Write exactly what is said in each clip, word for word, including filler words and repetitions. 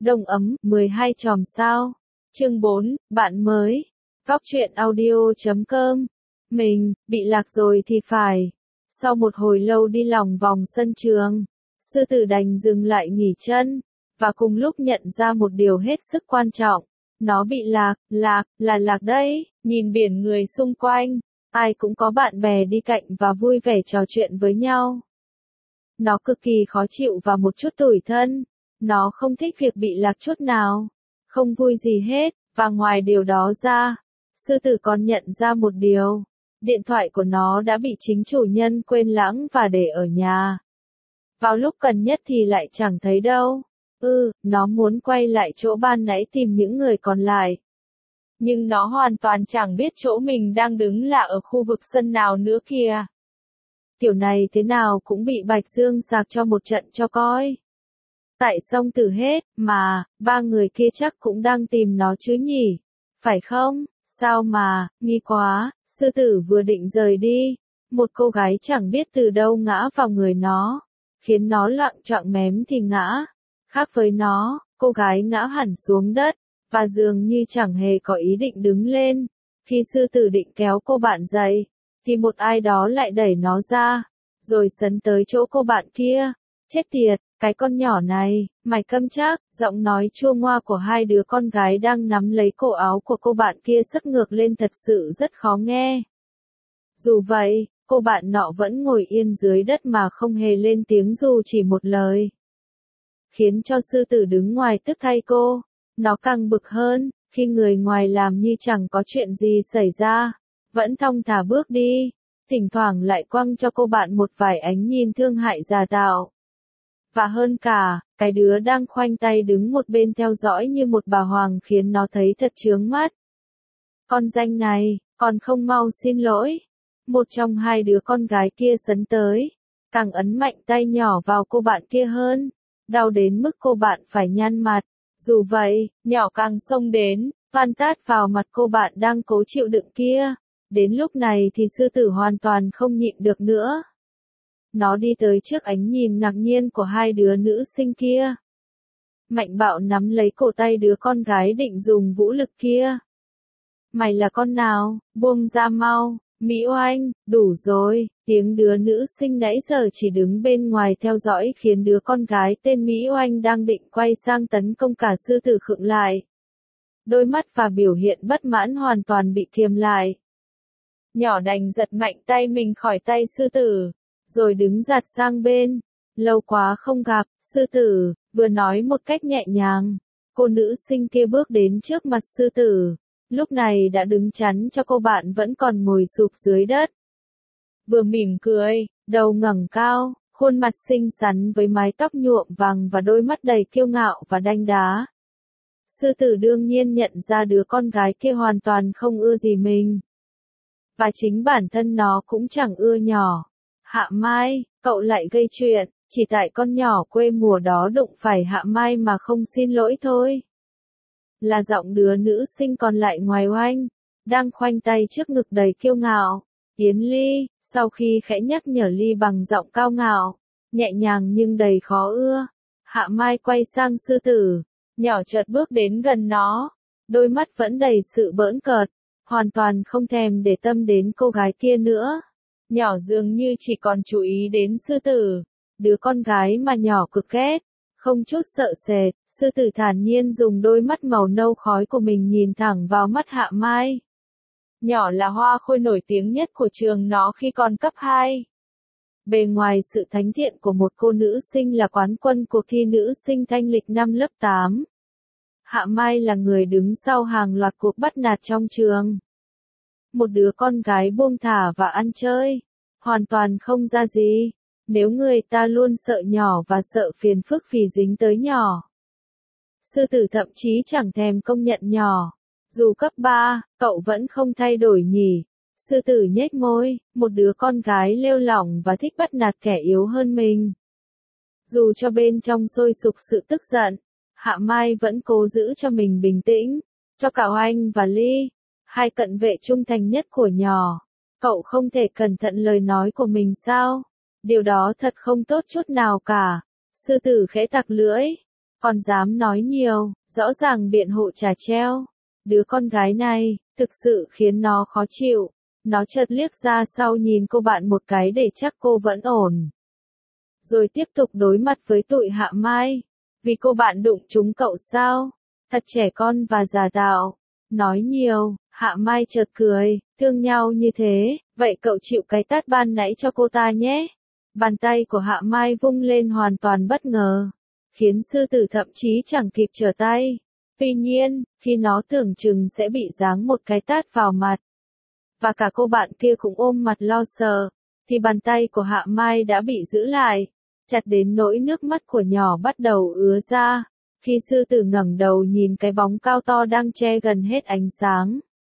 Đông ấm, mười hai chòm sao. Chương bốn, bạn mới. Góc truyện audio chấm com. Mình, bị lạc rồi thì phải. Sau một hồi lâu đi lòng vòng sân trường, sư tử đành dừng lại nghỉ chân, và cùng lúc nhận ra một điều hết sức quan trọng. Nó bị lạc, lạc, là lạc đấy, nhìn biển người xung quanh, ai cũng có bạn bè đi cạnh và vui vẻ trò chuyện với nhau. Nó cực kỳ khó chịu và một chút tủi thân. Nó không thích việc bị lạc chút nào, không vui gì hết, và ngoài điều đó ra, sư tử còn nhận ra một điều. Điện thoại của nó đã bị chính chủ nhân quên lãng và để ở nhà. Vào lúc cần nhất thì lại chẳng thấy đâu. Ừ, nó muốn quay lại chỗ ban nãy tìm những người còn lại. Nhưng nó hoàn toàn chẳng biết chỗ mình đang đứng là ở khu vực sân nào nữa kìa. Kiểu này thế nào cũng bị Bạch Dương sạc cho một trận cho coi. Tại xong từ hết, mà, ba người kia chắc cũng đang tìm nó chứ nhỉ? Phải không? Sao mà, nghi quá, sư tử vừa định rời đi. Một cô gái chẳng biết từ đâu ngã vào người nó, khiến nó loạng choạng mém thì ngã. Khác với nó, cô gái ngã hẳn xuống đất, và dường như chẳng hề có ý định đứng lên. Khi sư tử định kéo cô bạn dậy, thì một ai đó lại đẩy nó ra, rồi sấn tới chỗ cô bạn kia. Chết tiệt, cái con nhỏ này, mày câm chắc, giọng nói chua ngoa của hai đứa con gái đang nắm lấy cổ áo của cô bạn kia sấp ngược lên thật sự rất khó nghe. Dù vậy, cô bạn nọ vẫn ngồi yên dưới đất mà không hề lên tiếng dù chỉ một lời. Khiến cho sư tử đứng ngoài tức thay cô, nó càng bực hơn, khi người ngoài làm như chẳng có chuyện gì xảy ra, vẫn thong thả bước đi, thỉnh thoảng lại quăng cho cô bạn một vài ánh nhìn thương hại giả tạo. Và hơn cả, cái đứa đang khoanh tay đứng một bên theo dõi như một bà hoàng khiến nó thấy thật chướng mắt. Con danh này, còn không mau xin lỗi. Một trong hai đứa con gái kia sấn tới, càng ấn mạnh tay nhỏ vào cô bạn kia hơn, đau đến mức cô bạn phải nhăn mặt. Dù vậy, nhỏ càng xông đến, van tát vào mặt cô bạn đang cố chịu đựng kia. Đến lúc này thì sư tử hoàn toàn không nhịn được nữa. Nó đi tới trước ánh nhìn ngạc nhiên của hai đứa nữ sinh kia. Mạnh bạo nắm lấy cổ tay đứa con gái định dùng vũ lực kia. Mày là con nào, buông ra mau, Mỹ Oanh, đủ rồi, tiếng đứa nữ sinh nãy giờ chỉ đứng bên ngoài theo dõi khiến đứa con gái tên Mỹ Oanh đang định quay sang tấn công cả sư tử khựng lại. Đôi mắt và biểu hiện bất mãn hoàn toàn bị kiềm lại. Nhỏ đành giật mạnh tay mình khỏi tay sư tử, rồi đứng giạt sang bên. Lâu quá không gặp, sư tử, vừa nói một cách nhẹ nhàng. Cô nữ sinh kia bước đến trước mặt sư tử, lúc này đã đứng chắn cho cô bạn vẫn còn ngồi sụp dưới đất. Vừa mỉm cười, đầu ngẩng cao, khuôn mặt xinh xắn với mái tóc nhuộm vàng và đôi mắt đầy kiêu ngạo và đanh đá. Sư tử đương nhiên nhận ra đứa con gái kia hoàn toàn không ưa gì mình. Và chính bản thân nó cũng chẳng ưa nhỏ. Hạ Mai, cậu lại gây chuyện, chỉ tại con nhỏ quê mùa đó đụng phải Hạ Mai mà không xin lỗi thôi. Là giọng đứa nữ sinh còn lại ngoài Oanh, đang khoanh tay trước ngực đầy kiêu ngạo. Yến Ly, sau khi khẽ nhắc nhở Ly bằng giọng cao ngạo, nhẹ nhàng nhưng đầy khó ưa. Hạ Mai quay sang sư tử, nhỏ chợt bước đến gần nó, đôi mắt vẫn đầy sự bỡn cợt, hoàn toàn không thèm để tâm đến cô gái kia nữa. Nhỏ dường như chỉ còn chú ý đến sư tử, đứa con gái mà nhỏ cực ghét. Không chút sợ sệt, sư tử thản nhiên dùng đôi mắt màu nâu khói của mình nhìn thẳng vào mắt Hạ Mai. Nhỏ là hoa khôi nổi tiếng nhất của trường nó khi còn cấp hai. Bề ngoài sự thánh thiện của một cô nữ sinh là quán quân cuộc thi nữ sinh thanh lịch năm lớp tám. Hạ Mai là người đứng sau hàng loạt cuộc bắt nạt trong trường. Một đứa con gái buông thả và ăn chơi, hoàn toàn không ra gì. Nếu người ta luôn sợ nhỏ và sợ phiền phức vì dính tới nhỏ. Sư tử thậm chí chẳng thèm công nhận nhỏ. Dù cấp ba, cậu vẫn không thay đổi nhỉ. Sư tử nhếch môi, một đứa con gái lêu lỏng và thích bắt nạt kẻ yếu hơn mình. Dù cho bên trong sôi sục sự tức giận, Hạ Mai vẫn cố giữ cho mình bình tĩnh. Cho cả Oanh và Ly, hai cận vệ trung thành nhất của nhỏ. Cậu không thể cẩn thận lời nói của mình sao? Điều đó thật không tốt chút nào cả. Sư tử khẽ tặc lưỡi. Còn dám nói nhiều, rõ ràng biện hộ trà treo. Đứa con gái này, thực sự khiến nó khó chịu. Nó chợt liếc ra sau nhìn cô bạn một cái để chắc cô vẫn ổn. Rồi tiếp tục đối mặt với tụi Hạ Mai. Vì cô bạn đụng trúng cậu sao? Thật trẻ con và giả tạo. Nói nhiều, Hạ Mai chợt cười, thương nhau như thế, vậy cậu chịu cái tát ban nãy cho cô ta nhé. Bàn tay của Hạ Mai vung lên hoàn toàn bất ngờ, khiến sư tử thậm chí chẳng kịp trở tay. Tuy nhiên, khi nó tưởng chừng sẽ bị giáng một cái tát vào mặt, và cả cô bạn kia cũng ôm mặt lo sợ, thì bàn tay của Hạ Mai đã bị giữ lại, chặt đến nỗi nước mắt của nhỏ bắt đầu ứa ra. Khi sư tử ngẩng đầu nhìn cái bóng cao to đang che gần hết ánh sáng,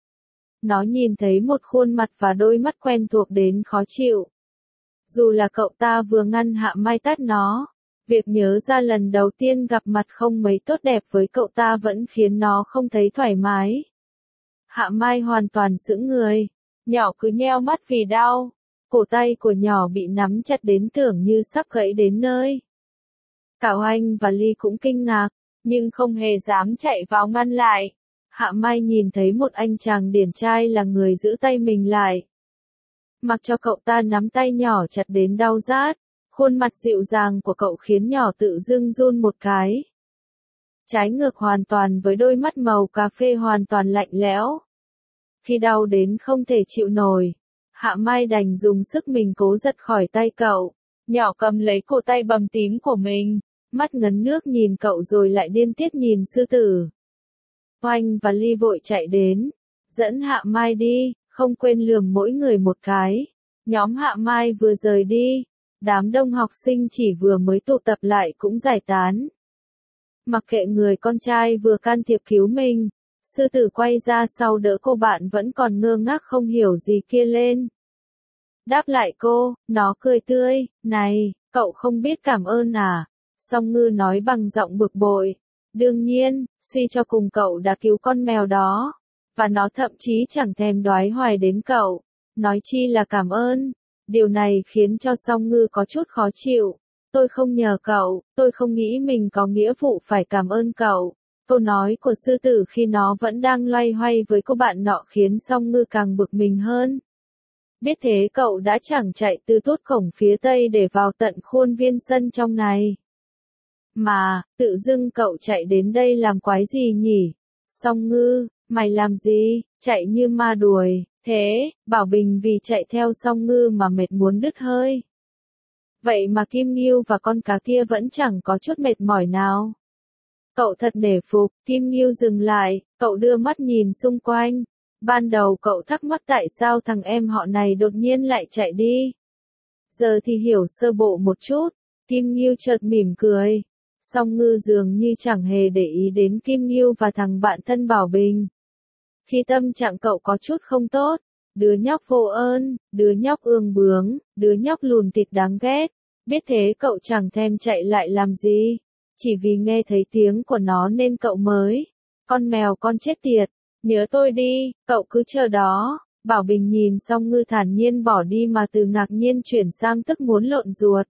nó nhìn thấy một khuôn mặt và đôi mắt quen thuộc đến khó chịu. Dù là cậu ta vừa ngăn Hạ Mai tát nó, việc nhớ ra lần đầu tiên gặp mặt không mấy tốt đẹp với cậu ta vẫn khiến nó không thấy thoải mái. Hạ Mai hoàn toàn sững người, nhỏ cứ nheo mắt vì đau, cổ tay của nhỏ bị nắm chặt đến tưởng như sắp gãy đến nơi. Cả Oanh và Ly cũng kinh ngạc, nhưng không hề dám chạy vào ngăn lại. Hạ Mai nhìn thấy một anh chàng điển trai là người giữ tay mình lại, mặc cho cậu ta nắm tay nhỏ chặt đến đau rát. Khuôn mặt dịu dàng của cậu khiến nhỏ tự dưng run một cái. Trái ngược hoàn toàn với đôi mắt màu cà phê hoàn toàn lạnh lẽo. Khi đau đến không thể chịu nổi, Hạ Mai đành dùng sức mình cố giật khỏi tay cậu. Nhỏ cầm lấy cổ tay bầm tím của mình, mắt ngấn nước nhìn cậu rồi lại điên tiết nhìn sư tử. Oanh và Ly vội chạy đến, dẫn Hạ Mai đi, không quên lườm mỗi người một cái. Nhóm Hạ Mai vừa rời đi, đám đông học sinh chỉ vừa mới tụ tập lại cũng giải tán. Mặc kệ người con trai vừa can thiệp cứu mình, sư tử quay ra sau đỡ cô bạn vẫn còn ngơ ngác không hiểu gì kia lên. Đáp lại cô, nó cười tươi, này, cậu không biết cảm ơn à? Song Ngư nói bằng giọng bực bội. Đương nhiên, suy cho cùng cậu đã cứu con mèo đó, và nó thậm chí chẳng thèm đoái hoài đến cậu, nói chi là cảm ơn. Điều này khiến cho Song Ngư có chút khó chịu. Tôi không nhờ cậu, tôi không nghĩ mình có nghĩa vụ phải cảm ơn cậu. Câu nói của sư tử khi nó vẫn đang loay hoay với cô bạn nọ khiến Song Ngư càng bực mình hơn. Biết thế cậu đã chẳng chạy từ tốt cổng phía tây để vào tận khuôn viên sân trong này. Mà, tự dưng cậu chạy đến đây làm quái gì nhỉ? Song Ngư, mày làm gì, chạy như ma đuổi, thế, Bảo Bình vì chạy theo Song Ngư mà mệt muốn đứt hơi. Vậy mà Kim Ngưu và con cá kia vẫn chẳng có chút mệt mỏi nào. Cậu thật nể phục, Kim Ngưu dừng lại, cậu đưa mắt nhìn xung quanh. Ban đầu cậu thắc mắc tại sao thằng em họ này đột nhiên lại chạy đi. Giờ thì hiểu sơ bộ một chút, Kim Ngưu chợt mỉm cười. Song Ngư dường như chẳng hề để ý đến Kim Ngưu và thằng bạn thân Bảo Bình. Khi tâm trạng cậu có chút không tốt, đứa nhóc vô ơn, đứa nhóc ương bướng, đứa nhóc lùn thịt đáng ghét, biết thế cậu chẳng thèm chạy lại làm gì, chỉ vì nghe thấy tiếng của nó nên cậu mới. Con mèo con chết tiệt, nhớ tôi đi, cậu cứ chờ đó. Bảo Bình nhìn Song Ngư thản nhiên bỏ đi mà từ ngạc nhiên chuyển sang tức muốn lộn ruột.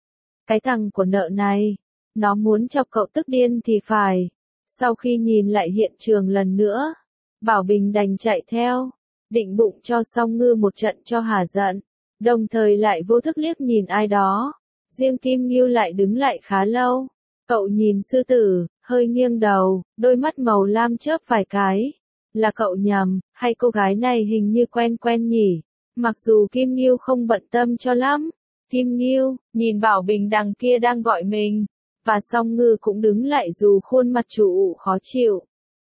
Cái thằng của nợ này, nó muốn chọc cậu tức điên thì phải. Sau khi nhìn lại hiện trường lần nữa, Bảo Bình đành chạy theo, định bụng cho Song Ngư một trận cho hả giận, đồng thời lại vô thức liếc nhìn ai đó. Riêng Kim Ngưu lại đứng lại khá lâu. Cậu nhìn sư tử, hơi nghiêng đầu, đôi mắt màu lam chớp vài cái. Là cậu nhầm, hay cô gái này hình như quen quen nhỉ? Mặc dù Kim Ngưu không bận tâm cho lắm. Kim Ngưu, nhìn Bảo Bình đằng kia đang gọi mình. Và Song Ngư cũng đứng lại dù khuôn mặt chủ ụ khó chịu.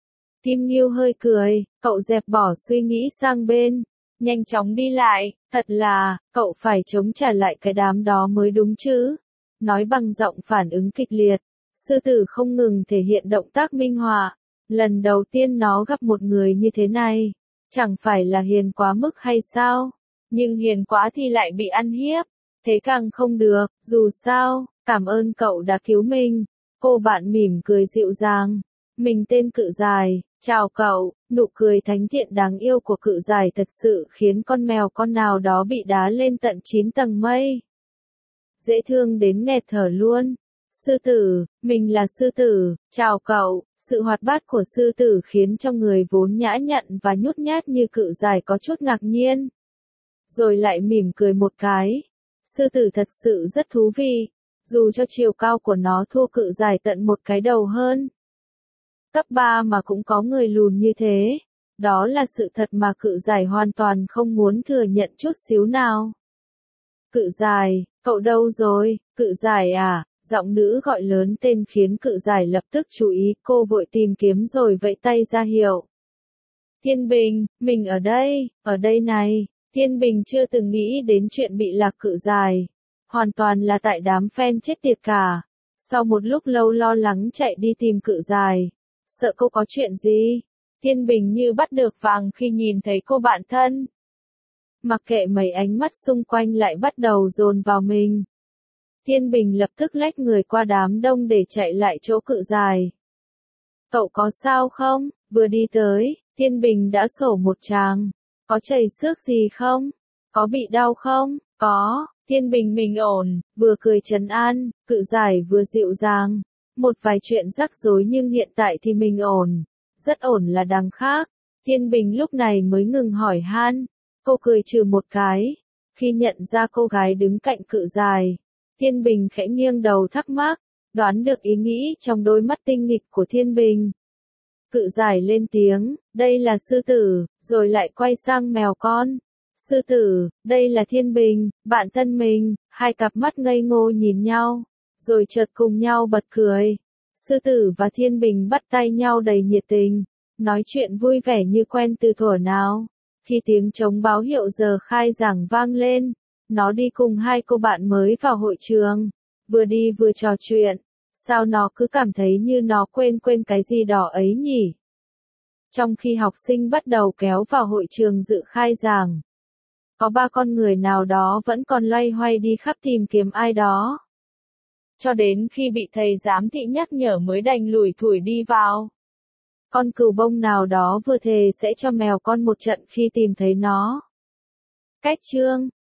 Kim Ngưu hơi cười, cậu dẹp bỏ suy nghĩ sang bên, nhanh chóng đi lại, thật là, cậu phải chống trả lại cái đám đó mới đúng chứ. Nói bằng giọng phản ứng kịch liệt, sư tử không ngừng thể hiện động tác minh họa. Lần đầu tiên nó gặp một người như thế này, chẳng phải là hiền quá mức hay sao? Nhưng hiền quá thì lại bị ăn hiếp, thế càng không được, dù sao, cảm ơn cậu đã cứu mình. Cô bạn mỉm cười dịu dàng, mình tên Cự Dài, chào cậu. Nụ cười thánh thiện đáng yêu của Cự Dài thật sự khiến con mèo con nào đó bị đá lên tận chín tầng mây. Dễ thương đến nghẹt thở luôn. Sư tử, mình là sư tử, chào cậu. Sự hoạt bát của sư tử khiến cho người vốn nhã nhặn và nhút nhát như cự giải có chút ngạc nhiên. Rồi lại mỉm cười một cái. Sư tử thật sự rất thú vị, dù cho chiều cao của nó thua cự giải tận một cái đầu hơn. Cấp ba mà cũng có người lùn như thế. Đó là sự thật mà cự giải hoàn toàn không muốn thừa nhận chút xíu nào. Cự giải, cậu đâu rồi, cự giải à? Giọng nữ gọi lớn tên khiến cự giải lập tức chú ý, cô vội tìm kiếm rồi vẫy tay ra hiệu. Thiên Bình, mình ở đây, ở đây này. Thiên Bình chưa từng nghĩ đến chuyện bị lạc cự giải. Hoàn toàn là tại đám fan chết tiệt cả. Sau một lúc lâu lo lắng chạy đi tìm cự giải. Sợ cô có chuyện gì? Thiên Bình như bắt được vàng khi nhìn thấy cô bạn thân. Mặc kệ mấy ánh mắt xung quanh lại bắt đầu dồn vào mình. Thiên Bình lập tức lách người qua đám đông để chạy lại chỗ cự giải. Cậu có sao không? Vừa đi tới, Thiên Bình đã sổ một tràng. Có chảy xước gì không? Có bị đau không? Có, Thiên Bình mình ổn, vừa cười trấn an, cự giải vừa dịu dàng. Một vài chuyện rắc rối nhưng hiện tại thì mình ổn. Rất ổn là đằng khác. Thiên Bình lúc này mới ngừng hỏi han. Cô cười trừ một cái. Khi nhận ra cô gái đứng cạnh cự giải, Thiên Bình khẽ nghiêng đầu thắc mắc, đoán được ý nghĩ trong đôi mắt tinh nghịch của Thiên Bình. Cự giải lên tiếng, đây là sư tử, rồi lại quay sang mèo con. Sư tử, đây là Thiên Bình, bạn thân mình, hai cặp mắt ngây ngô nhìn nhau, rồi chợt cùng nhau bật cười. Sư tử và Thiên Bình bắt tay nhau đầy nhiệt tình, nói chuyện vui vẻ như quen từ thuở nào. Khi tiếng trống báo hiệu giờ khai giảng vang lên, nó đi cùng hai cô bạn mới vào hội trường, vừa đi vừa trò chuyện. Sao nó cứ cảm thấy như nó quên quên cái gì đó ấy nhỉ? Trong khi học sinh bắt đầu kéo vào hội trường dự khai giảng, có ba con người nào đó vẫn còn loay hoay đi khắp tìm kiếm ai đó. Cho đến khi bị thầy giám thị nhắc nhở mới đành lủi thủi đi vào. Con cừu bông nào đó vừa thề sẽ cho mèo con một trận khi tìm thấy nó. Cách chương